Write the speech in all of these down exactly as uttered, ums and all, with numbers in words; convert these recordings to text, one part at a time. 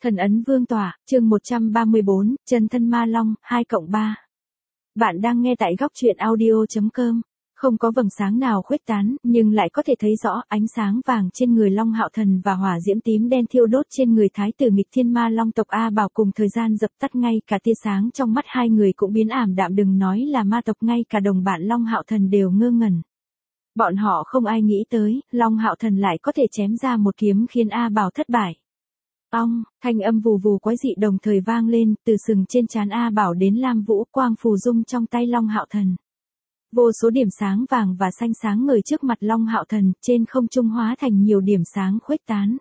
Thần ấn vương tỏa, chương một trăm ba mươi bốn, chân thân ma long, hai cộng ba. Bạn đang nghe tại góc truyện audio chấm com. Không có vầng sáng nào khuếch tán, nhưng lại có thể thấy rõ ánh sáng vàng trên người Long Hạo Thần và hỏa diễm tím đen thiêu đốt trên người thái tử nghịch thiên ma long tộc A Bảo, cùng thời gian dập tắt, ngay cả tia sáng trong mắt hai người cũng biến ảm đạm, đừng nói là ma tộc, ngay cả đồng bạn Long Hạo Thần đều ngơ ngẩn. Bọn họ không ai nghĩ tới, Long Hạo Thần lại có thể chém ra một kiếm khiến A Bảo thất bại. Ong, thanh âm vù vù quái dị đồng thời vang lên, từ sừng trên trán A Bảo đến lam vũ quang phù dung trong tay Long Hạo Thần. Vô số điểm sáng vàng và xanh sáng ngời trước mặt Long Hạo Thần, trên không trung hóa thành nhiều điểm sáng khuếch tán.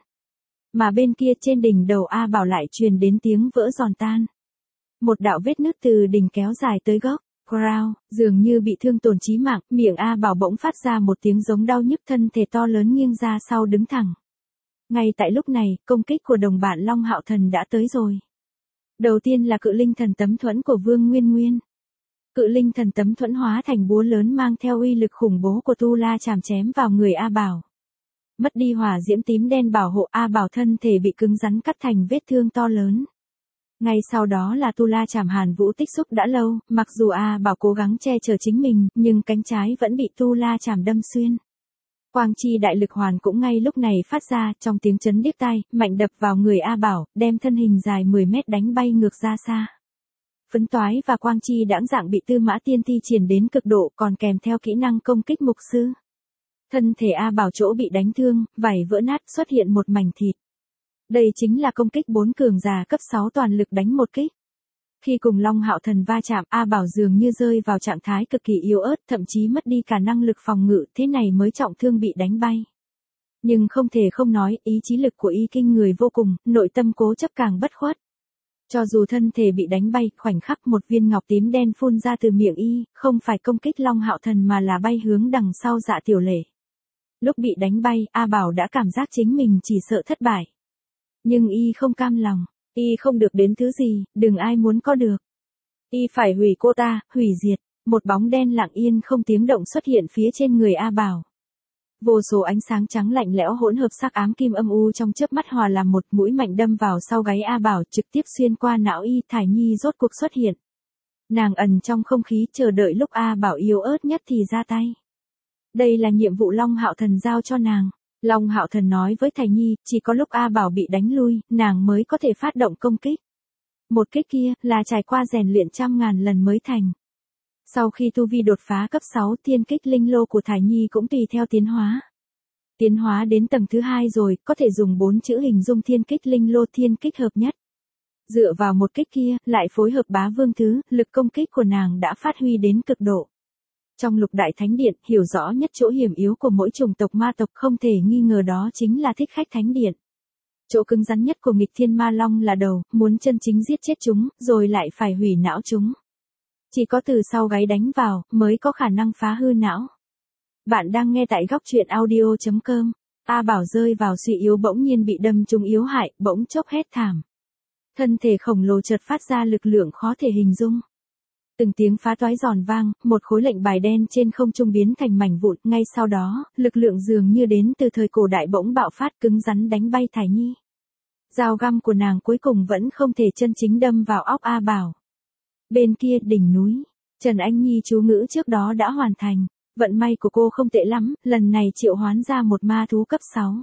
Mà bên kia trên đỉnh đầu A Bảo lại truyền đến tiếng vỡ giòn tan. Một đạo vết nứt từ đỉnh kéo dài tới gốc. Crown, dường như bị thương tổn chí mạng, miệng A Bảo bỗng phát ra một tiếng giống đau nhức, thân thể to lớn nghiêng ra sau đứng thẳng. Ngay tại lúc này, công kích của đồng bạn Long Hạo Thần đã tới rồi. Đầu tiên là cự linh thần tấm thuẫn của Vương Nguyên Nguyên. Cự linh thần tấm thuẫn hóa thành búa lớn mang theo uy lực khủng bố của Tu La chạm chém vào người A Bảo. Mất đi hỏa diễm tím đen bảo hộ, A Bảo thân thể bị cứng rắn cắt thành vết thương to lớn. Ngay sau đó là Tu La chạm hàn vũ tích xúc đã lâu, mặc dù A Bảo cố gắng che chở chính mình, nhưng cánh trái vẫn bị Tu La chạm đâm xuyên. Quang chi đại lực hoàn cũng ngay lúc này phát ra, trong tiếng chấn điếc tai, mạnh đập vào người A Bảo, đem thân hình dài mười mét đánh bay ngược ra xa. Phấn toái và quang chi đãng dạng bị Tư Mã Tiên thi triển đến cực độ, còn kèm theo kỹ năng công kích mục sư. Thân thể A Bảo chỗ bị đánh thương, vảy vỡ nát, xuất hiện một mảnh thịt. Đây chính là công kích bốn cường giả cấp sáu toàn lực đánh một kích. Khi cùng Long Hạo Thần va chạm, A Bảo dường như rơi vào trạng thái cực kỳ yếu ớt, thậm chí mất đi cả năng lực phòng ngự, thế này mới trọng thương bị đánh bay. Nhưng không thể không nói, ý chí lực của y kinh người vô cùng, nội tâm cố chấp càng bất khuất. Cho dù thân thể bị đánh bay, khoảnh khắc một viên ngọc tím đen phun ra từ miệng y, không phải công kích Long Hạo Thần mà là bay hướng đằng sau Dạ Tiểu Lệ. Lúc bị đánh bay, A Bảo đã cảm giác chính mình chỉ sợ thất bại. Nhưng y không cam lòng. Y không được đến thứ gì, đừng ai muốn có được. Y phải hủy cô ta, hủy diệt. Một bóng đen lặng yên không tiếng động xuất hiện phía trên người A Bảo. Vô số ánh sáng trắng lạnh lẽo hỗn hợp sắc ám kim âm u trong chớp mắt hòa làm một, mũi mạnh đâm vào sau gáy A Bảo, trực tiếp xuyên qua não y. Thải Nhi rốt cuộc xuất hiện. Nàng ẩn trong không khí chờ đợi lúc A Bảo yếu ớt nhất thì ra tay. Đây là nhiệm vụ Long Hạo Thần giao cho nàng. Long Hạo Thần nói với Thải Nhi, chỉ có lúc A Bảo bị đánh lui, nàng mới có thể phát động công kích. Một kích kia, là trải qua rèn luyện trăm ngàn lần mới thành. Sau khi tu vi đột phá cấp sáu, thiên kích linh lô của Thải Nhi cũng tùy theo tiến hóa. Tiến hóa đến tầng thứ hai rồi, có thể dùng bốn chữ hình dung thiên kích linh lô, thiên kích hợp nhất. Dựa vào một kích kia, lại phối hợp bá vương thứ, lực công kích của nàng đã phát huy đến cực độ. Trong Lục Đại Thánh Điện, hiểu rõ nhất chỗ hiểm yếu của mỗi chủng tộc ma tộc, không thể nghi ngờ đó chính là Thích Khách Thánh Điện. Chỗ cứng rắn nhất của nghịch thiên ma long là đầu, muốn chân chính giết chết chúng, rồi lại phải hủy não chúng. Chỉ có từ sau gáy đánh vào, mới có khả năng phá hư não. Bạn đang nghe tại góc truyện audio chấm com. A Bảo rơi vào suy yếu, bỗng nhiên bị đâm trúng yếu hại, bỗng chốc hét thảm. Thân thể khổng lồ chợt phát ra lực lượng khó thể hình dung. Từng tiếng phá toái giòn vang, một khối lệnh bài đen trên không trung biến thành mảnh vụn, ngay sau đó, lực lượng dường như đến từ thời cổ đại bỗng bạo phát, cứng rắn đánh bay Thải Nhi. Dao găm của nàng cuối cùng vẫn không thể chân chính đâm vào óc A Bảo. Bên kia đỉnh núi, Trần Anh Nhi chú ngữ trước đó đã hoàn thành, vận may của cô không tệ lắm, lần này triệu hoán ra một ma thú cấp sáu.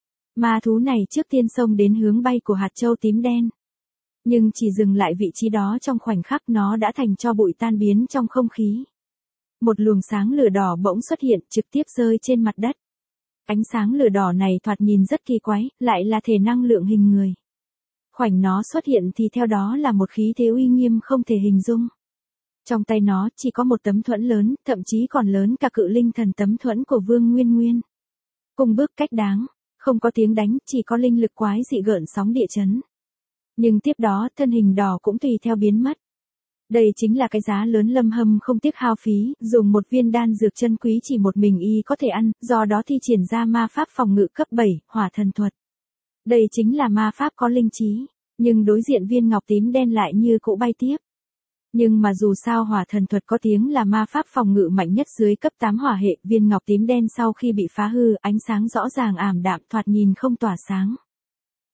Ma thú này trước tiên xông đến hướng bay của hạt châu tím đen. Nhưng chỉ dừng lại vị trí đó trong khoảnh khắc, nó đã thành tro bụi tan biến trong không khí. Một luồng sáng lửa đỏ bỗng xuất hiện, trực tiếp rơi trên mặt đất. Ánh sáng lửa đỏ này thoạt nhìn rất kỳ quái, lại là thể năng lượng hình người. Khoảnh nó xuất hiện thì theo đó là một khí thế uy nghiêm không thể hình dung. Trong tay nó chỉ có một tấm thuẫn lớn, thậm chí còn lớn cả cự linh thần tấm thuẫn của Vương Nguyên Nguyên. Cùng bước cách đáng, không có tiếng đánh, chỉ có linh lực quái dị gợn sóng địa chấn. Nhưng tiếp đó, thân hình đỏ cũng tùy theo biến mất. Đây chính là cái giá lớn Lâm Hâm không tiếc hao phí, dùng một viên đan dược chân quý chỉ một mình y có thể ăn, do đó thi triển ra ma pháp phòng ngự cấp bảy, hỏa thần thuật. Đây chính là ma pháp có linh trí, nhưng đối diện viên ngọc tím đen lại như cũ bay tiếp. Nhưng mà dù sao hỏa thần thuật có tiếng là ma pháp phòng ngự mạnh nhất dưới cấp tám hỏa hệ, viên ngọc tím đen sau khi bị phá hư, ánh sáng rõ ràng ảm đạm, thoạt nhìn không tỏa sáng.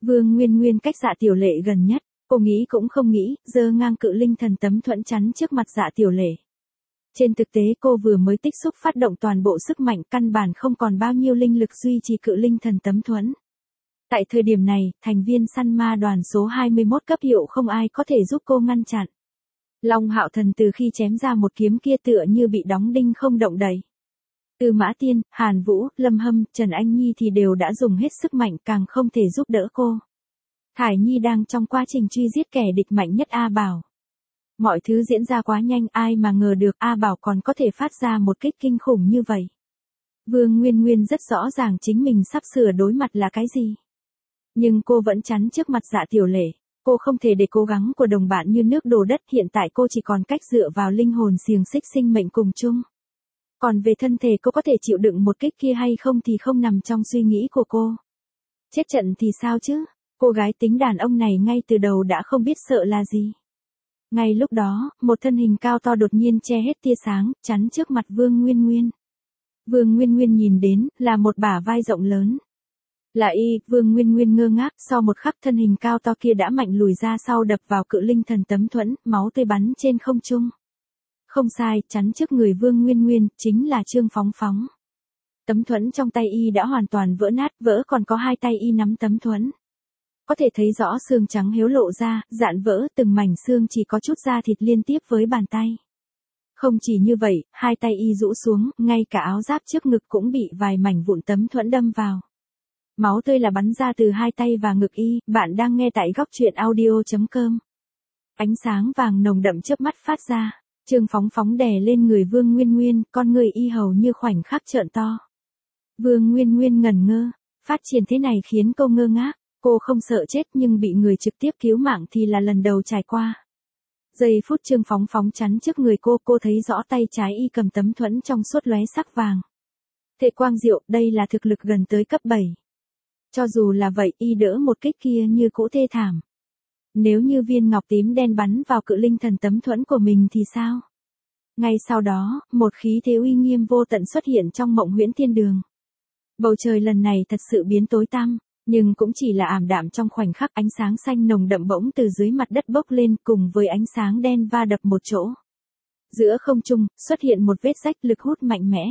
Vương Nguyên Nguyên cách Dạ Tiểu Lệ gần nhất, cô nghĩ cũng không nghĩ, giơ ngang cự linh thần tấm thuẫn chắn trước mặt Dạ Tiểu Lệ. Trên thực tế cô vừa mới tích xúc phát động toàn bộ sức mạnh, căn bản không còn bao nhiêu linh lực duy trì cự linh thần tấm thuẫn. Tại thời điểm này, thành viên săn ma đoàn số hai mươi mốt cấp hiệu không ai có thể giúp cô ngăn chặn. Long Hạo Thần từ khi chém ra một kiếm kia tựa như bị đóng đinh không động đậy. Từ Mã Tiên, Hàn Vũ, Lâm Hâm, Trần Anh Nhi thì đều đã dùng hết sức mạnh, càng không thể giúp đỡ cô. Thải Nhi đang trong quá trình truy giết kẻ địch mạnh nhất A Bảo. Mọi thứ diễn ra quá nhanh, ai mà ngờ được A Bảo còn có thể phát ra một kích kinh khủng như vậy. Vương Nguyên Nguyên rất rõ ràng chính mình sắp sửa đối mặt là cái gì. Nhưng cô vẫn chắn trước mặt Dạ Tiểu Lệ. Cô không thể để cố gắng của đồng bạn như nước đổ đất, hiện tại cô chỉ còn cách dựa vào linh hồn xiềng xích sinh mệnh cùng chung. Còn về thân thể cô có thể chịu đựng một kích kia hay không thì không nằm trong suy nghĩ của cô. Chết trận thì sao chứ, cô gái tính đàn ông này ngay từ đầu đã không biết sợ là gì. Ngay lúc đó, một thân hình cao to đột nhiên che hết tia sáng, chắn trước mặt Vương Nguyên Nguyên. Vương Nguyên Nguyên nhìn đến, là một bả vai rộng lớn. Là y, Vương Nguyên Nguyên ngơ ngác, sau một khắc thân hình cao to kia đã mạnh lùi ra sau đập vào cự linh thần tấm thuẫn, máu tươi bắn trên không trung. Không sai, chắn trước người Vương Nguyên Nguyên, chính là Trương Phóng Phóng. Tấm thuẫn trong tay y đã hoàn toàn vỡ nát, vỡ còn có hai tay y nắm tấm thuẫn. Có thể thấy rõ xương trắng hiếu lộ ra, dạn vỡ, từng mảnh xương chỉ có chút da thịt liên tiếp với bàn tay. Không chỉ như vậy, hai tay y rũ xuống, ngay cả áo giáp trước ngực cũng bị vài mảnh vụn tấm thuẫn đâm vào. Máu tươi là bắn ra từ hai tay và ngực y, bạn đang nghe tại góc truyện audio chấm com. Ánh sáng vàng nồng đậm chớp mắt phát ra, Trương Phóng Phóng đè lên người Vương Nguyên Nguyên, con người y hầu như khoảnh khắc trợn to. Vương Nguyên Nguyên ngẩn ngơ, phát triển thế này khiến cô ngơ ngác, cô không sợ chết nhưng bị người trực tiếp cứu mạng thì là lần đầu trải qua. Giây phút Trương Phóng Phóng chắn trước người cô, cô thấy rõ tay trái y cầm tấm thuẫn trong suốt lóe sắc vàng. Thệ quang diệu, đây là thực lực gần tới cấp bảy. Cho dù là vậy, y đỡ một kích kia như cũ thê thảm. Nếu như viên ngọc tím đen bắn vào cự linh thần tấm thuẫn của mình thì sao? Ngay sau đó, một khí thế uy nghiêm vô tận xuất hiện trong Mộng Huyễn Thiên Đường. Bầu trời lần này thật sự biến tối tăm, nhưng cũng chỉ là ảm đạm trong khoảnh khắc, ánh sáng xanh nồng đậm bỗng từ dưới mặt đất bốc lên cùng với ánh sáng đen va đập một chỗ. Giữa không trung, xuất hiện một vết rách, lực hút mạnh mẽ.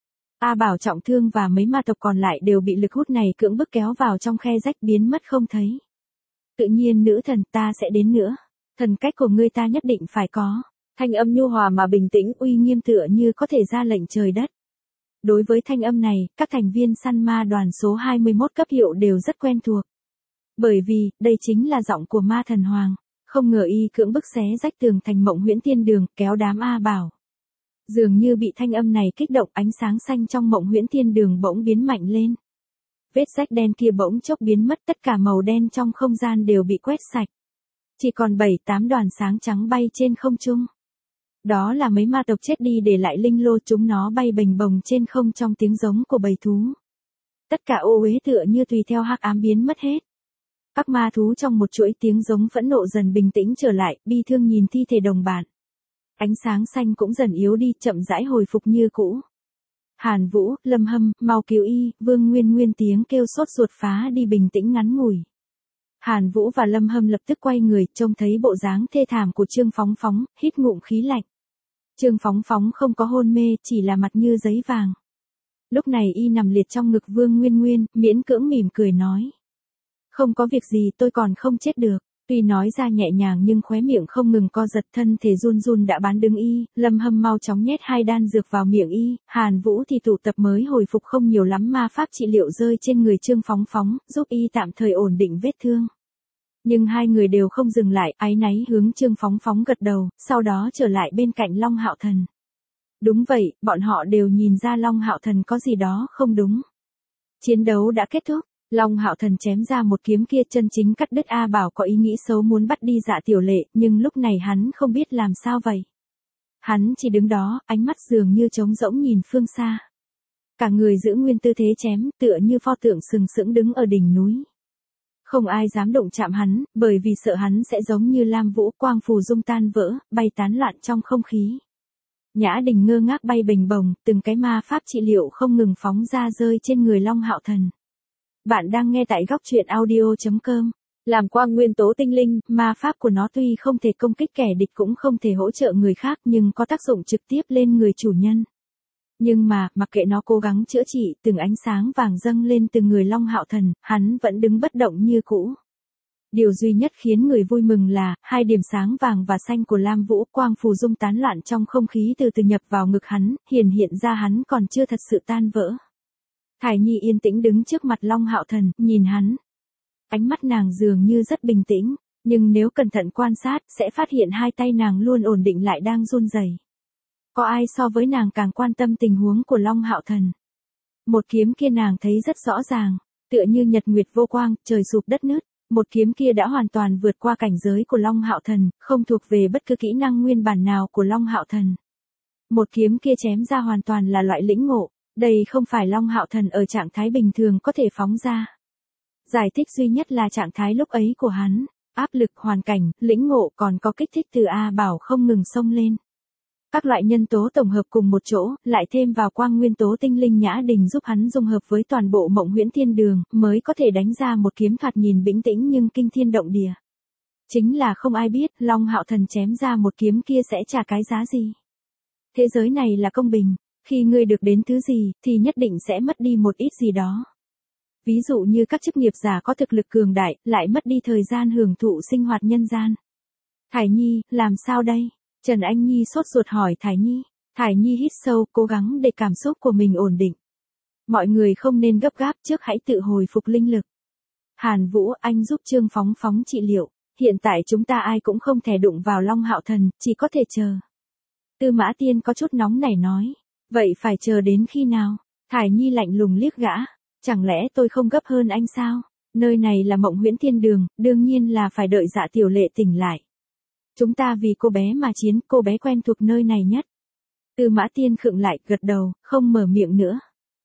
A Bảo trọng thương và mấy ma tộc còn lại đều bị lực hút này cưỡng bức kéo vào trong khe rách biến mất không thấy. Tự nhiên nữ thần, ta sẽ đến nữa. Thần cách của ngươi ta nhất định phải có. Thanh âm nhu hòa mà bình tĩnh, uy nghiêm tựa như có thể ra lệnh trời đất. Đối với thanh âm này, các thành viên săn ma đoàn số hai mươi mốt cấp hiệu đều rất quen thuộc. Bởi vì, đây chính là giọng của ma thần hoàng. Không ngờ y cưỡng bức xé rách tường thành Mộng Huyễn Thiên Đường, kéo đám A Bảo. Dường như bị thanh âm này kích động, ánh sáng xanh trong Mộng Huyễn Thiên Đường bỗng biến mạnh lên. Vết rách đen kia bỗng chốc biến mất, tất cả màu đen trong không gian đều bị quét sạch. Chỉ còn bảy tám đoàn sáng trắng bay trên không trung. Đó là mấy ma tộc chết đi để lại linh lô, chúng nó bay bềnh bồng trên không trong tiếng giống của bầy thú. Tất cả ô uế tựa như tùy theo hắc ám biến mất hết. Các ma thú trong một chuỗi tiếng giống phẫn nộ dần bình tĩnh trở lại, bi thương nhìn thi thể đồng bạn. Ánh sáng xanh cũng dần yếu đi, chậm rãi hồi phục như cũ. Hàn Vũ, Lâm Hâm, mau cứu y, Vương Nguyên Nguyên tiếng kêu sốt ruột phá đi bình tĩnh ngắn ngủi. Hàn Vũ và Lâm Hâm lập tức quay người, trông thấy bộ dáng thê thảm của Trương Phóng Phóng, hít ngụm khí lạnh. Trương Phóng Phóng không có hôn mê, chỉ là mặt như giấy vàng. Lúc này y nằm liệt trong ngực Vương Nguyên Nguyên, miễn cưỡng mỉm cười nói. Không có việc gì, tôi còn không chết được. Tuy nói ra nhẹ nhàng nhưng khóe miệng không ngừng co giật, thân thể run run đã bán đứng y. Lâm Hâm mau chóng nhét hai đan dược vào miệng y. Hàn Vũ thì tụ tập mới hồi phục không nhiều lắm ma pháp trị liệu rơi trên người Trương Phóng Phóng, giúp y tạm thời ổn định vết thương. Nhưng hai người đều không dừng lại, áy náy hướng Trương Phóng Phóng gật đầu, sau đó trở lại bên cạnh Long Hạo Thần. Đúng vậy, bọn họ đều nhìn ra Long Hạo Thần có gì đó không đúng. Chiến đấu đã kết thúc. Long Hạo Thần chém ra một kiếm kia chân chính cắt đứt A Bảo có ý nghĩ xấu muốn bắt đi Dạ Tiểu Lệ, nhưng lúc này hắn không biết làm sao vậy. Hắn chỉ đứng đó, ánh mắt dường như trống rỗng nhìn phương xa. Cả người giữ nguyên tư thế chém, tựa như pho tượng sừng sững đứng ở đỉnh núi. Không ai dám động chạm hắn, bởi vì sợ hắn sẽ giống như Lam Vũ, quang phù dung tan vỡ, bay tán loạn trong không khí. Nhã Đình ngơ ngác bay bềnh bồng, từng cái ma pháp trị liệu không ngừng phóng ra rơi trên người Long Hạo Thần. Bạn đang nghe tại góc truyện audio chấm com. Làm quang nguyên tố tinh linh, ma pháp của nó tuy không thể công kích kẻ địch cũng không thể hỗ trợ người khác nhưng có tác dụng trực tiếp lên người chủ nhân. Nhưng mà, mặc kệ nó cố gắng chữa trị, từng ánh sáng vàng dâng lên từ người Long Hạo Thần, hắn vẫn đứng bất động như cũ. Điều duy nhất khiến người vui mừng là, hai điểm sáng vàng và xanh của Lam Vũ quang phù dung tán loạn trong không khí từ từ nhập vào ngực hắn, hiển hiện ra hắn còn chưa thật sự tan vỡ. Thải Nhi yên tĩnh đứng trước mặt Long Hạo Thần, nhìn hắn. Ánh mắt nàng dường như rất bình tĩnh, nhưng nếu cẩn thận quan sát, sẽ phát hiện hai tay nàng luôn ổn định lại đang run rẩy. Có ai so với nàng càng quan tâm tình huống của Long Hạo Thần? Một kiếm kia nàng thấy rất rõ ràng, tựa như nhật nguyệt vô quang, trời sụp đất nứt. Một kiếm kia đã hoàn toàn vượt qua cảnh giới của Long Hạo Thần, không thuộc về bất cứ kỹ năng nguyên bản nào của Long Hạo Thần. Một kiếm kia chém ra hoàn toàn là loại lĩnh ngộ, đây không phải Long Hạo Thần ở trạng thái bình thường có thể phóng ra. Giải thích duy nhất là trạng thái lúc ấy của hắn, áp lực hoàn cảnh, lĩnh ngộ còn có kích thích từ A Bảo không ngừng xông lên. Các loại nhân tố tổng hợp cùng một chỗ, lại thêm vào quang nguyên tố tinh linh nhã đình giúp hắn dung hợp với toàn bộ mộng huyễn thiên đường, mới có thể đánh ra một kiếm thoạt nhìn bĩnh tĩnh nhưng kinh thiên động địa. Chính là không ai biết, Long Hạo Thần chém ra một kiếm kia sẽ trả cái giá gì. Thế giới này là công bình, khi ngươi được đến thứ gì, thì nhất định sẽ mất đi một ít gì đó. Ví dụ như các chức nghiệp giả có thực lực cường đại, lại mất đi thời gian hưởng thụ sinh hoạt nhân gian. Thải Nhi, làm sao đây? Trần Anh Nhi sốt ruột hỏi Thải Nhi. Thải Nhi hít sâu, cố gắng để cảm xúc của mình ổn định. Mọi người không nên gấp gáp, trước hãy tự hồi phục linh lực. Hàn Vũ, anh giúp Trương Phóng Phóng trị liệu. Hiện tại chúng ta ai cũng không thể đụng vào Long Hạo Thần, chỉ có thể chờ. Tư Mã Tiên có chút nóng nảy nói. Vậy phải chờ đến khi nào? Thải Nhi lạnh lùng liếc gã. Chẳng lẽ tôi không gấp hơn anh sao? Nơi này là mộng huyễn thiên đường, đương nhiên là phải đợi Dạ Tiểu Lệ tỉnh lại. Chúng ta vì cô bé mà chiến, cô bé quen thuộc nơi này nhất. Tư Mã Tiên khựng lại, gật đầu, không mở miệng nữa.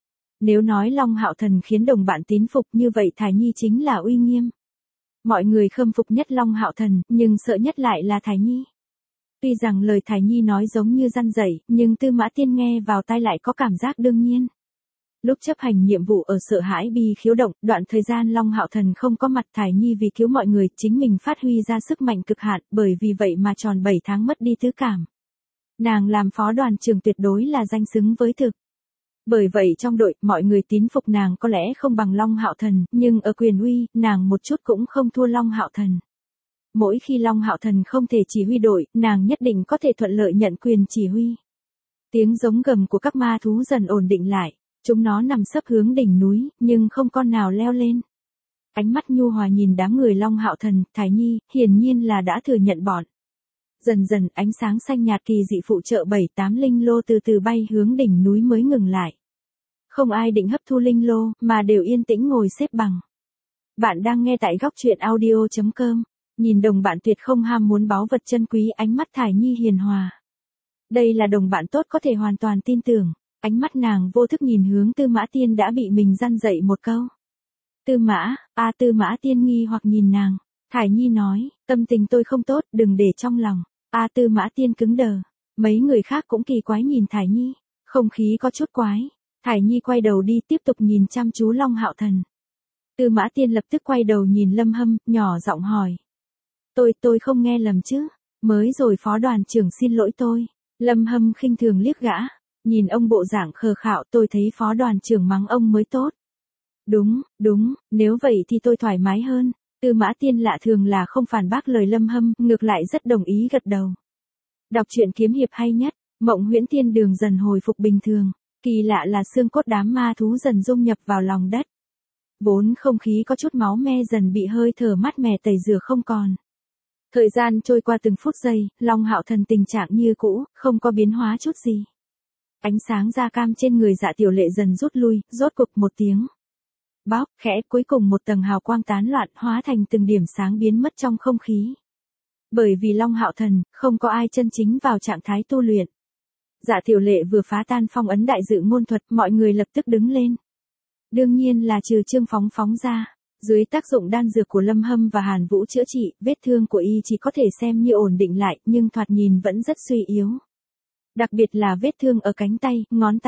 Nếu nói Long Hạo Thần khiến đồng bạn tín phục như vậy Thải Nhi chính là uy nghiêm. Mọi người khâm phục nhất Long Hạo Thần, nhưng sợ nhất lại là Thải Nhi. Tuy rằng lời Thải Nhi nói giống như răn dạy, nhưng Tư Mã Tiên nghe vào tai lại có cảm giác đương nhiên. Lúc chấp hành nhiệm vụ ở Sợ Hãi Bi Khiếu Động, đoạn thời gian Long Hạo Thần không có mặt, Thải Nhi vì cứu mọi người, chính mình phát huy ra sức mạnh cực hạn, bởi vì vậy mà tròn bảy tháng mất đi tứ cảm. Nàng làm phó đoàn trưởng tuyệt đối là danh xứng với thực. Bởi vậy trong đội, mọi người tín phục nàng có lẽ không bằng Long Hạo Thần, nhưng ở quyền uy, nàng một chút cũng không thua Long Hạo Thần. Mỗi khi Long Hạo Thần không thể chỉ huy đội, nàng nhất định có thể thuận lợi nhận quyền chỉ huy. Tiếng giống gầm của các ma thú dần ổn định lại. Chúng nó nằm sấp hướng đỉnh núi, nhưng không con nào leo lên. Ánh mắt nhu hòa nhìn đám người Long Hạo Thần, Thải Nhi, hiển nhiên là đã thừa nhận bọn. Dần dần, ánh sáng xanh nhạt kỳ dị phụ trợ bảy tám linh lô từ từ bay hướng đỉnh núi mới ngừng lại. Không ai định hấp thu linh lô, mà đều yên tĩnh ngồi xếp bằng. Bạn đang nghe tại góc truyện audio chấm com. Nhìn đồng bạn tuyệt không ham muốn báu vật chân quý, ánh mắt Thải Nhi hiền hòa. Đây là đồng bạn tốt có thể hoàn toàn tin tưởng. Ánh mắt nàng vô thức nhìn hướng Tư Mã Tiên đã bị mình răn dậy một câu. Tư Mã, a Tư Mã Tiên nghi hoặc nhìn nàng. Thải Nhi nói, tâm tình tôi không tốt, đừng để trong lòng. A Tư Mã Tiên cứng đờ. Mấy người khác cũng kỳ quái nhìn Thải Nhi. Không khí có chút quái. Thải Nhi quay đầu đi tiếp tục nhìn chăm chú Long Hạo Thần. Tư Mã Tiên lập tức quay đầu nhìn Lâm Hâm, nhỏ giọng hỏi. Tôi, tôi không nghe lầm chứ. Mới rồi phó đoàn trưởng xin lỗi tôi. Lâm Hâm khinh thường liếc gã. Nhìn ông bộ dạng khờ khạo, tôi thấy phó đoàn trưởng mắng ông mới tốt. Đúng, đúng, nếu vậy thì tôi thoải mái hơn. Tư Mã Tiên lạ thường là không phản bác lời Lâm Hâm, ngược lại rất đồng ý gật đầu. Đọc truyện kiếm hiệp hay nhất, mộng huyễn thiên đường dần hồi phục bình thường. Kỳ lạ là xương cốt đám ma thú dần dung nhập vào lòng đất. Vốn không khí có chút máu me dần bị hơi thở mát mẻ tẩy rửa không còn. Thời gian trôi qua từng phút giây, Long Hạo Thần tình trạng như cũ, không có biến hóa chút gì. Ánh sáng da cam trên người Dạ Tiểu Lệ dần rút lui, rốt cục một tiếng. Bóp, khẽ, cuối cùng một tầng hào quang tán loạn hóa thành từng điểm sáng biến mất trong không khí. Bởi vì Long Hạo Thần, không có ai chân chính vào trạng thái tu luyện. Dạ Tiểu Lệ vừa phá tan phong ấn đại dự ngôn thuật, mọi người lập tức đứng lên. Đương nhiên là trừ Trương Phóng Phóng ra. Dưới tác dụng đan dược của Lâm Hâm và Hàn Vũ chữa trị, vết thương của y chỉ có thể xem như ổn định lại, nhưng thoạt nhìn vẫn rất suy yếu. Đặc biệt là vết thương ở cánh tay, ngón tay.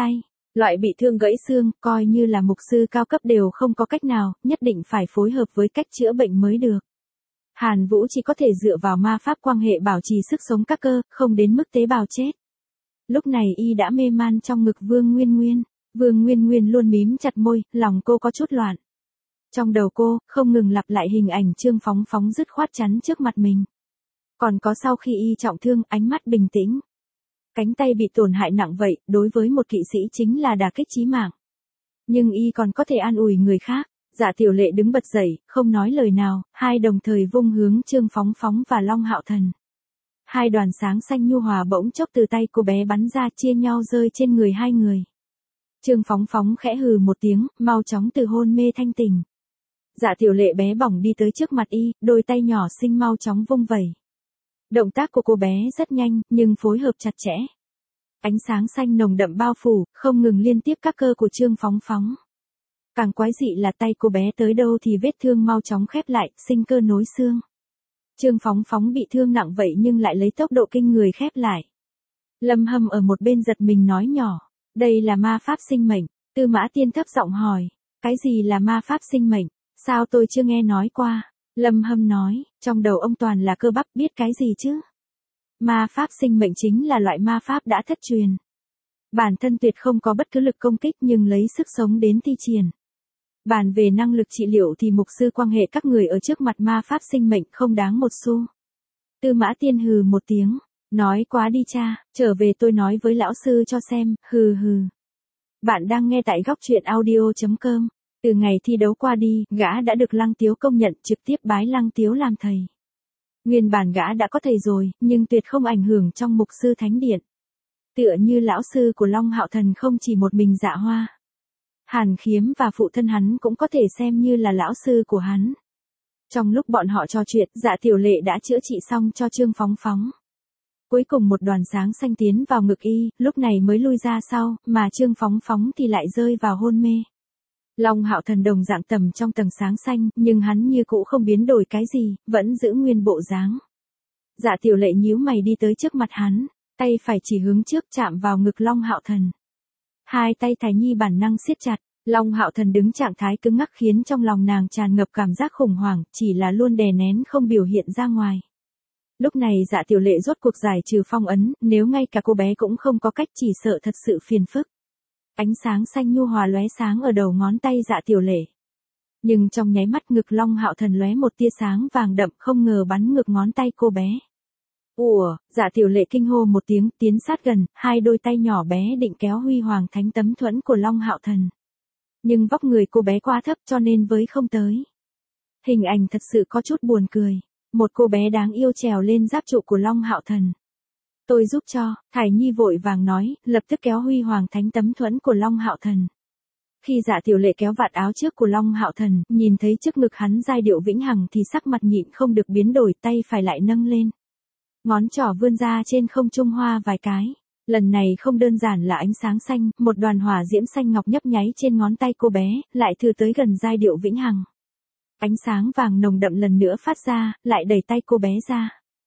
Loại bị thương gãy xương, coi như là mục sư cao cấp đều không có cách nào, nhất định phải phối hợp với cách chữa bệnh mới được. Hàn Vũ chỉ có thể dựa vào ma pháp quan hệ bảo trì sức sống các cơ, không đến mức tế bào chết. Lúc này y đã mê man trong ngực Vương Nguyên Nguyên. Vương Nguyên Nguyên luôn mím chặt môi, lòng cô có chút loạn. Trong đầu cô, không ngừng lặp lại hình ảnh Trương Phóng Phóng dứt khoát chắn trước mặt mình. Còn có sau khi y trọng thương, ánh mắt bình tĩnh. Cánh tay bị tổn hại nặng vậy, đối với một kỵ sĩ chính là đả kích chí mạng. Nhưng y còn có thể an ủi người khác. Dạ Tiểu Lệ đứng bật dậy, không nói lời nào, hai đồng thời vung hướng Trương Phóng Phóng và Long Hạo Thần. Hai đoàn sáng xanh nhu hòa bỗng chốc từ tay cô bé bắn ra chia nhau rơi trên người hai người. Trương Phóng Phóng khẽ hừ một tiếng, mau chóng từ hôn mê thanh tỉnh. Dạ Tiểu Lệ bé bỏng đi tới trước mặt y, đôi tay nhỏ xinh mau chóng vung vẩy. Động tác của cô bé rất nhanh, nhưng phối hợp chặt chẽ. Ánh sáng xanh nồng đậm bao phủ, không ngừng liên tiếp các cơ của Trương Phóng Phóng. Càng quái dị là tay cô bé tới đâu thì vết thương mau chóng khép lại, sinh cơ nối xương. Trương Phóng Phóng bị thương nặng vậy nhưng lại lấy tốc độ kinh người khép lại. Lâm Hâm ở một bên giật mình nói nhỏ, đây là ma pháp sinh mệnh. Tư Mã Tiên thấp giọng hỏi, cái gì là ma pháp sinh mệnh, sao tôi chưa nghe nói qua. Lâm Hâm nói, trong đầu ông toàn là cơ bắp, biết cái gì chứ. Ma pháp sinh mệnh chính là loại ma pháp đã thất truyền. Bản thân tuyệt không có bất cứ lực công kích nhưng lấy sức sống đến thi triển. Bàn về năng lực trị liệu thì mục sư quan hệ các người ở trước mặt ma pháp sinh mệnh không đáng một xu. Tư Mã Tiên hừ một tiếng, nói quá đi cha, trở về tôi nói với lão sư cho xem, hừ hừ. Bạn đang nghe tại góc truyện audio chấm com. Từ ngày thi đấu qua đi, gã đã được Lăng Tiếu công nhận, trực tiếp bái Lăng Tiếu làm thầy. Nguyên bản gã đã có thầy rồi, nhưng tuyệt không ảnh hưởng trong mục sư thánh điện. Tựa như lão sư của Long Hạo Thần không chỉ một mình Dạ Hoa. Hàn Khiếm và phụ thân hắn cũng có thể xem như là lão sư của hắn. Trong lúc bọn họ trò chuyện, Dạ Tiểu Lệ đã chữa trị xong cho Trương Phóng Phóng. Cuối cùng một đoàn sáng xanh tiến vào ngực y, lúc này mới lui ra sau, mà Trương Phóng Phóng thì lại rơi vào hôn mê. Long Hạo Thần đồng dạng tầm trong tầng sáng xanh, nhưng hắn như cũ không biến đổi cái gì, vẫn giữ nguyên bộ dáng. Dạ Tiểu Lệ nhíu mày đi tới trước mặt hắn, tay phải chỉ hướng trước chạm vào ngực Long Hạo Thần. Hai tay Thải Nhi bản năng siết chặt, Long Hạo Thần đứng trạng thái cứng ngắc khiến trong lòng nàng tràn ngập cảm giác khủng hoảng, chỉ là luôn đè nén không biểu hiện ra ngoài. Lúc này Dạ Tiểu Lệ rốt cuộc giải trừ phong ấn, nếu ngay cả cô bé cũng không có cách chỉ sợ thật sự phiền phức. Ánh sáng xanh nhu hòa lóe sáng ở đầu ngón tay Dạ Tiểu Lệ. Nhưng trong nháy mắt ngực Long Hạo Thần lóe một tia sáng vàng đậm, không ngờ bắn ngược ngón tay cô bé. Ủa, Dạ Tiểu Lệ kinh hô một tiếng, tiến sát gần, hai đôi tay nhỏ bé định kéo huy hoàng thánh tấm thuẫn của Long Hạo Thần. Nhưng vóc người cô bé quá thấp cho nên với không tới. Hình ảnh thật sự có chút buồn cười. Một cô bé đáng yêu trèo lên giáp trụ của Long Hạo Thần. Tôi giúp cho, Thải Nhi vội vàng nói, lập tức kéo huy hoàng thánh tấm thuẫn của Long Hạo Thần. Khi Dạ Tiểu Lệ kéo vạt áo trước của Long Hạo Thần, nhìn thấy trước ngực hắn giai điệu vĩnh hằng thì sắc mặt nhịn không được biến đổi, tay phải lại nâng lên. Ngón trỏ vươn ra trên không trung hoa vài cái. Lần này không đơn giản là ánh sáng xanh, một đoàn hỏa diễm xanh ngọc nhấp nháy trên ngón tay cô bé, lại thử tới gần giai điệu vĩnh hằng. Ánh sáng vàng nồng đậm lần nữa phát ra, lại đẩy tay cô bé ra.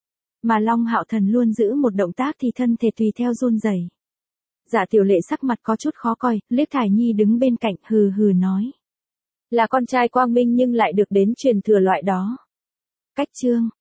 Mà Long Hạo Thần luôn giữ một động tác thì thân thể tùy theo run rẩy. Dạ Tiểu Lệ sắc mặt có chút khó coi, liếc Thải Nhi đứng bên cạnh, hừ hừ nói. Là con trai quang minh nhưng lại được đến truyền thừa loại đó. Cách chương.